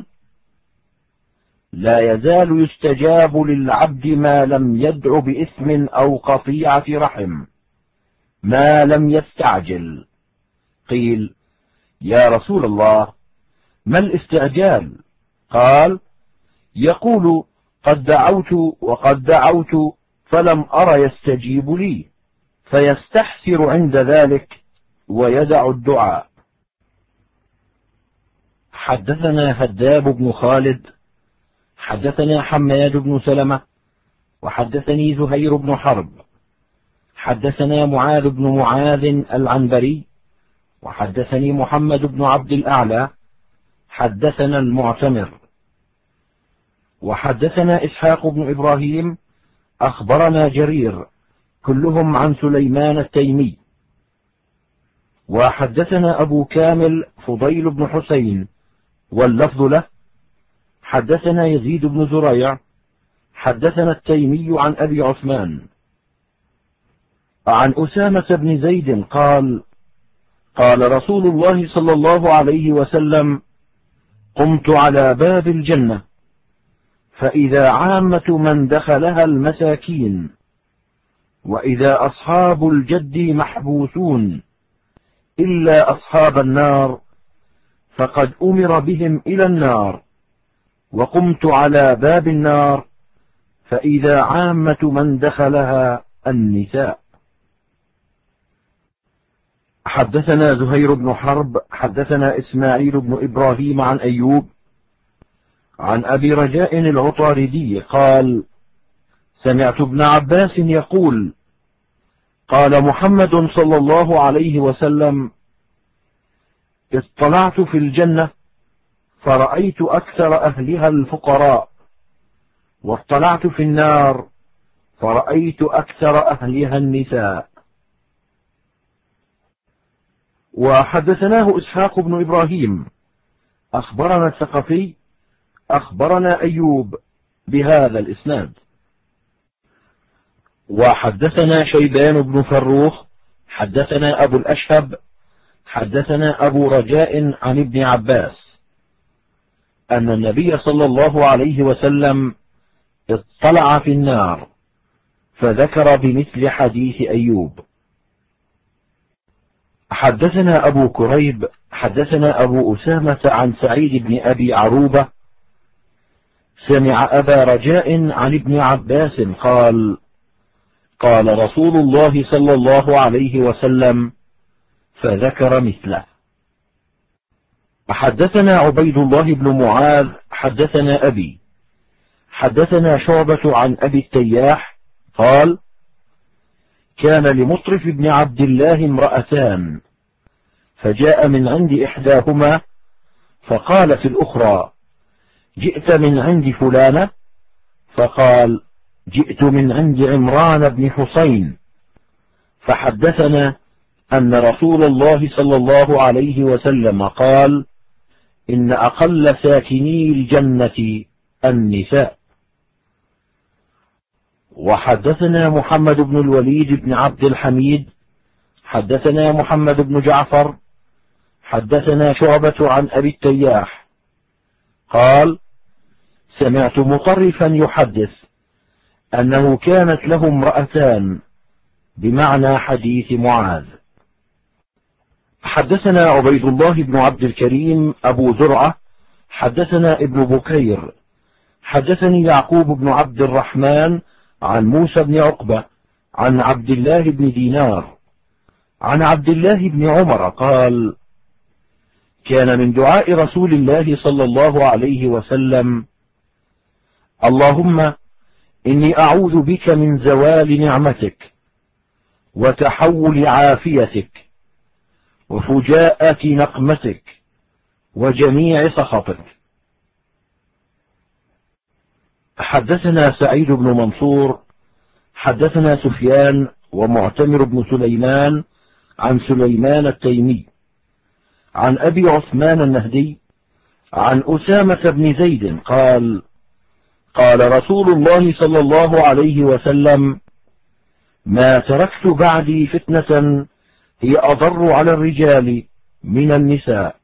لا يزال يستجاب للعبد ما لم يدع بإثم أو قطيعة رحم ما لم يستعجل. قيل: يا رسول الله، ما الاستعجال؟ قال: يقول: قد دعوت وقد دعوت فلم أر يستجيب لي، فيستحسر عند ذلك ويدع الدعاء. حدثنا هداب بن خالد حدثنا حماد بن سلمة وحدثني زهير بن حرب حدثنا معاذ بن معاذ العنبري وحدثني محمد بن عبد الأعلى حدثنا المعتمر وحدثنا إسحاق بن إبراهيم أخبرنا جرير كلهم عن سليمان التيمي. وحدثنا أبو كامل فضيل بن حسين واللفظ له حدثنا يزيد بن زريع حدثنا التيمي عن أبي عثمان عن أسامة بن زيد قال: قال رسول الله صلى الله عليه وسلم: قمت على باب الجنة فإذا عامة من دخلها المساكين، وإذا أصحاب الجد محبوسون إلا أصحاب النار فقد أمر بهم إلى النار، وقمت على باب النار فإذا عامة من دخلها النساء. حدثنا زهير بن حرب حدثنا إسماعيل بن إبراهيم عن أيوب عن أبي رجاء العطاردي قال: سمعت ابن عباس يقول: قال محمد صلى الله عليه وسلم: اطلعت في الجنة فرأيت أكثر أهلها الفقراء، واطلعت في النار فرأيت أكثر أهلها النساء. وحدثناه إسحاق بن إبراهيم أخبرنا الثقفي أخبرنا أيوب بهذا الإسناد. وحدثنا شيبان بن فروخ حدثنا أبو الأشهب حدثنا أبو رجاء عن ابن عباس أن النبي صلى الله عليه وسلم اطلع في النار، فذكر بمثل حديث أيوب. حدثنا أبو كريب حدثنا أبو أسامة عن سعيد بن أبي عروبة سمع أبا رجاء عن ابن عباس قال: قال رسول الله صلى الله عليه وسلم، فذكر مثله. حدثنا عبيد الله بن معاذ حدثنا أبي حدثنا شعبة عن أبي التياح قال: كان لمطرف بن عبد الله امرأتان، فجاء من عند إحداهما فقالت الأخرى: جئت من عند فلانة؟ فقال: جئت من عند عمران بن حسين. فحدثنا أن رسول الله صلى الله عليه وسلم قال: إن أقل ساكني الجنة النساء. وحدثنا محمد بن الوليد بن عبد الحميد حدثنا محمد بن جعفر حدثنا شعبة عن أبي التياح قال: سمعت مطرفا يحدث أنه كانت له امرأتان بمعنى حديث معاذ. حدثنا عبيد الله بن عبد الكريم أبو زرعة حدثنا ابن بكير حدثني يعقوب بن عبد الرحمن عن موسى بن عقبة عن عبد الله بن دينار عن عبد الله بن عمر قال: كان من دعاء رسول الله صلى الله عليه وسلم: اللهم إني أعوذ بك من زوال نعمتك وتحول عافيتك وفجاءة نقمتك وجميع سخطك. حدثنا سعيد بن منصور حدثنا سفيان ومعتمر بن سليمان عن سليمان التيمي عن أبي عثمان النهدي عن أسامة بن زيد قال: قال رسول الله صلى الله عليه وسلم: ما تركت بعدي فتنة هي أضر على الرجال من النساء.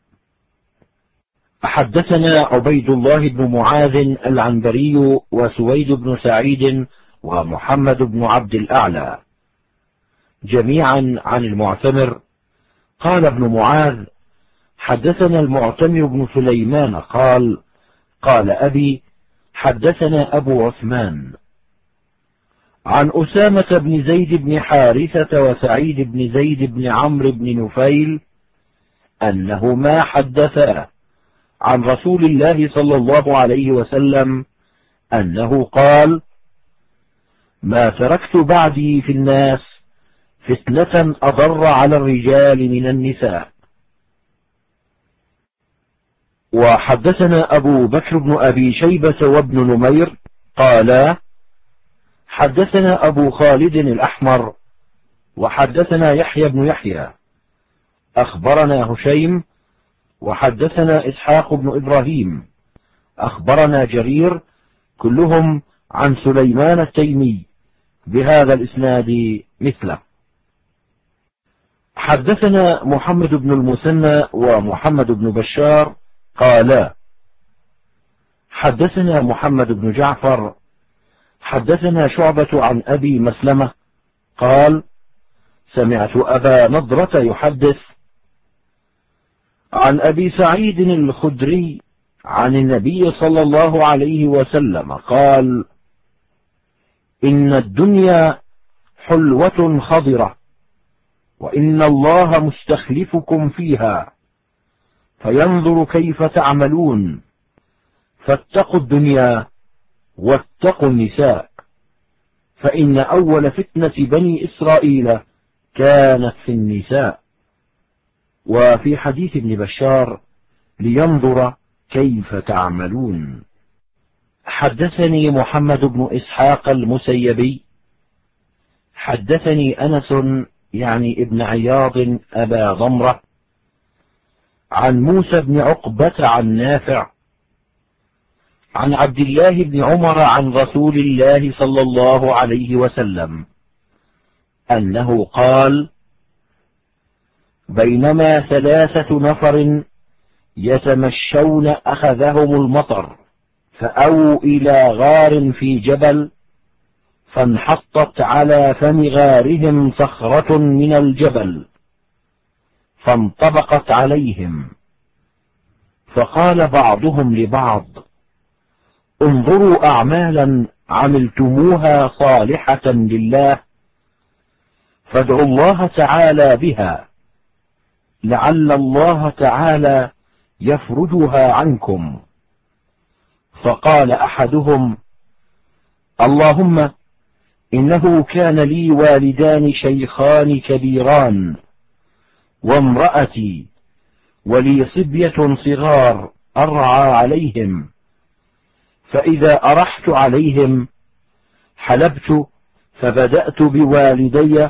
حدثنا عبيد الله بن معاذ العنبري وسويد بن سعيد ومحمد بن عبد الأعلى جميعا عن المعتمر قال ابن معاذ: حدثنا المعتمر بن سليمان قال: قال أبي: حدثنا أبو عثمان عن أسامة بن زيد بن حارثة وسعيد بن زيد بن عمرو بن نفيل أنهما حدثا عن رسول الله صلى الله عليه وسلم أنه قال: ما تركت بعدي في الناس فتنة أضر على الرجال من النساء. وحدثنا أبو بكر بن أبي شيبة وابن نمير قالا: حدثنا أبو خالد الأحمر وحدثنا يحيى بن يحيى أخبرنا هشيم وحدثنا إسحاق بن إبراهيم أخبرنا جرير كلهم عن سليمان التيمي بهذا الإسناد مثله. حدثنا محمد بن المثنى ومحمد بن بشار قالا: حدثنا محمد بن جعفر حدثنا شعبة عن أبي مسلمة قال: سمعت أبا نضرة يحدث عن أبي سعيد الخدري عن النبي صلى الله عليه وسلم قال: إن الدنيا حلوة خضرة، وإن الله مستخلفكم فيها فينظر كيف تعملون، فاتقوا الدنيا واتقوا النساء، فإن أول فتنة بني إسرائيل كانت في النساء. وفي حديث ابن بشار: لينظر كيف تعملون. حدثني محمد بن إسحاق المسيبي حدثني أنس يعني ابن عياض أبا ضمرة عن موسى بن عقبة عن نافع عن عبد الله بن عمر عن رسول الله صلى الله عليه وسلم أنه قال: بينما 3 نفر يتمشون أخذهم المطر، فأووا إلى غار في جبل، فانحطت على فم غارهم صخرة من الجبل فانطبقت عليهم، فقال بعضهم لبعض: انظروا أعمالا عملتموها صالحة لله، فادعوا الله تعالى بها، لعل الله تعالى يفرجها عنكم. فقال أحدهم: اللهم إنه كان لي والدان شيخان كبيران، وامرأتي، ولي صبية صغار أرعى عليهم، فإذا أرحت عليهم حلبت، فبدأت بوالدي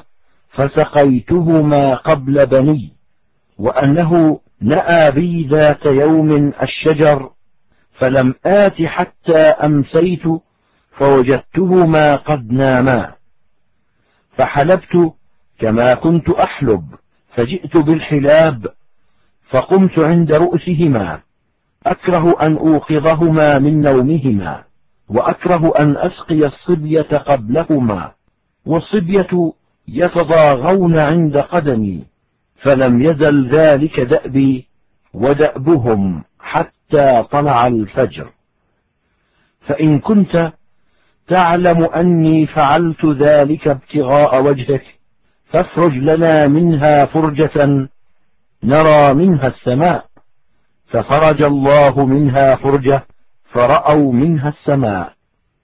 فسقيتهما قبل بني، وأنه نأى بي ذات يوم الشجر، فلم آت حتى أمسيت فوجدتهما قد ناما، فحلبت كما كنت أحلب، فجئت بالحلاب فقمت عند رؤسهما، أكره أن أوقظهما من نومهما، وأكره أن أسقي الصبية قبلهما، والصبية يتضاغون عند قدمي، فلم يزل ذلك دأبي ودأبهم حتى طلع الفجر. فإن كنت تعلم أني فعلت ذلك ابتغاء وجهك، فافرج لنا منها فرجة نرى منها السماء. ففرج الله منها فرجة فرأوا منها السماء.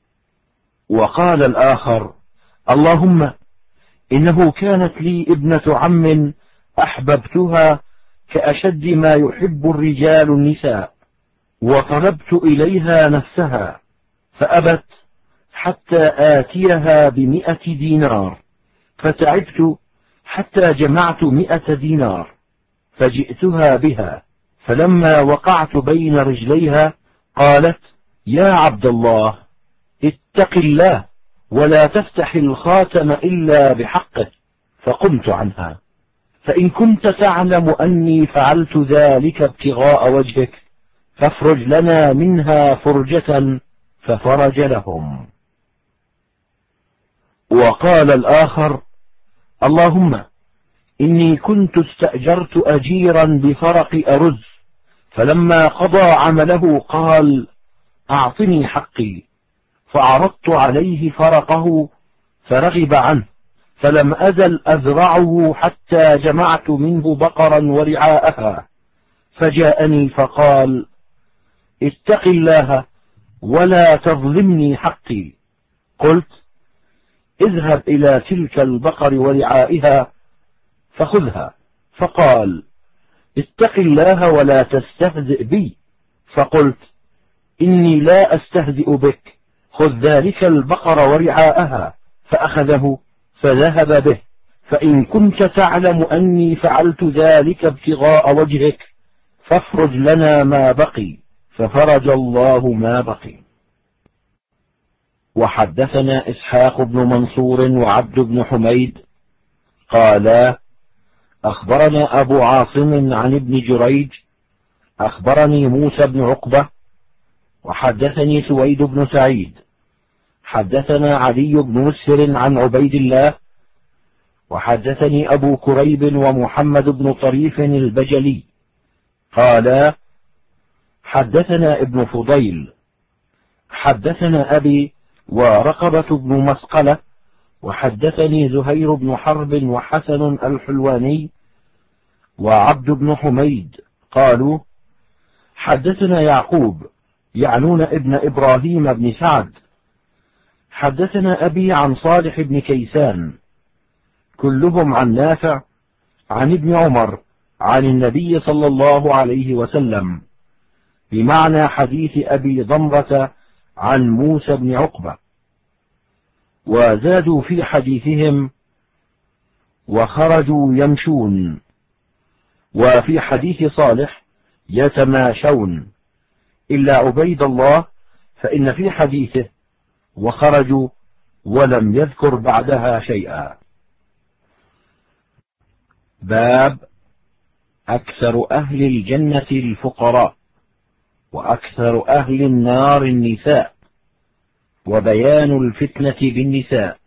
وقال الآخر: اللهم إنه كانت لي ابنة عم أحببتها كأشد ما يحب الرجال النساء، وطلبت إليها نفسها فأبت حتى آتيها ب100 دينار، فتعبت حتى جمعت 100 دينار، فجئتها بها، فلما وقعت بين رجليها قالت: يا عبد الله، اتق الله ولا تفتح الخاتم إلا بحقه. فقمت عنها: فإن كنت تعلم أني فعلت ذلك ابتغاء وجهك فافرج لنا منها فرجة، ففرج لهم. وقال الآخر: اللهم إني كنت استأجرت أجيرا بفرق أرز، فلما قضى عمله قال: أعطني حقي، فعرضت عليه فرقه فرغب عنه، فلم أزل أذرعه حتى جمعت منه بقرا ورعاءها، فجاءني فقال: اتق الله ولا تظلمني حقي. قلت: اذهب إلى تلك البقر ورعائها فخذها. فقال: اتق الله ولا تستهزئ بي. فقلت: إني لا أستهزئ بك، خذ ذلك البقر ورعاءها. فأخذه فذهب به. فإن كنت تعلم أني فعلت ذلك ابتغاء وجهك فافرج لنا ما بقي، ففرج الله ما بقي. وحدثنا إسحاق بن منصور وعبد بن حميد قالا: أخبرنا أبو عاصم عن ابن جريج أخبرني موسى بن عقبة وحدثني سويد بن سعيد حدثنا علي بن مسهر عن عبيد الله وحدثني أبو كريب ومحمد بن طريف البجلي قالا: حدثنا ابن فضيل حدثنا أبي ورقبة بن مسقلة وحدثني زهير بن حرب وحسن الحلواني وعبد بن حميد قالوا: حدثنا يعقوب يعنون ابن إبراهيم بن سعد حدثنا أبي عن صالح بن كيسان كلهم عن نافع عن ابن عمر عن النبي صلى الله عليه وسلم بمعنى حديث أبي ضمرة عن موسى بن عقبة، وزادوا في حديثهم: وخرجوا يمشون، وفي حديث صالح: يتماشون، إلا عبيد الله فإن في حديثه: وخرجوا، ولم يذكر بعدها شيئا. باب أكثر أهل الجنة الفقراء، وأكثر أهل النار النساء، وبيان الفتنة بالنساء.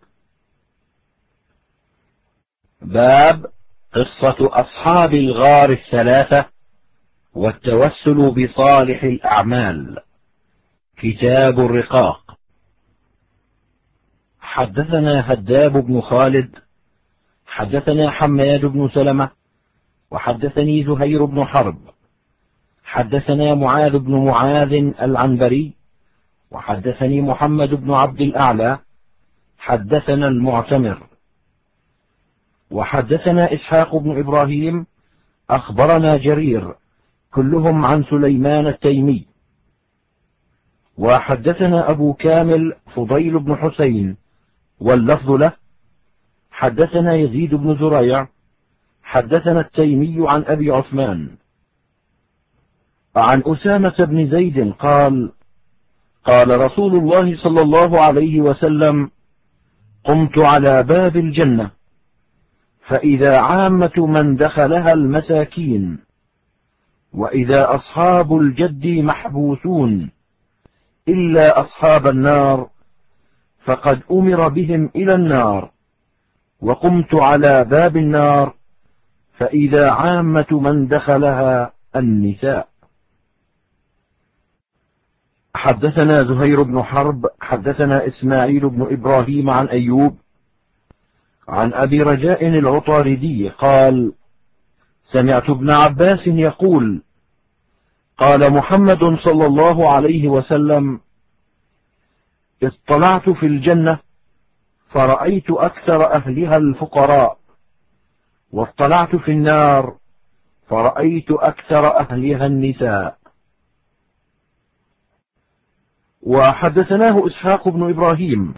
باب قصة أصحاب الغار الثلاثة والتوسل بصالح الأعمال. كتاب الرقاق. حدثنا هداب بن خالد حدثنا حماد بن سلمة وحدثني زهير بن حرب حدثنا معاذ بن معاذ العنبري وحدثني محمد بن عبد الأعلى حدثنا المعتمر وحدثنا إسحاق بن إبراهيم أخبرنا جرير كلهم عن سليمان التيمي وحدثنا أبو كامل فضيل بن حسين واللفظ له حدثنا يزيد بن زريع حدثنا التيمي عن أبي عثمان عن أسامة بن زيد قال: قال رسول الله صلى الله عليه وسلم: قمت على باب الجنة فإذا عامة من دخلها المساكين، وإذا أصحاب الجد محبوسون، إلا أصحاب النار فقد أمر بهم إلى النار، وقمت على باب النار فإذا عامة من دخلها النساء. حدثنا زهير بن حرب حدثنا إسماعيل بن إبراهيم عن أيوب عن أبي رجاء العطاردي قال: سمعت ابن عباس يقول: قال محمد صلى الله عليه وسلم: اطلعت في الجنة فرأيت أكثر أهلها الفقراء، واطلعت في النار فرأيت أكثر أهلها النساء. وحدثناه إسحاق بن إبراهيم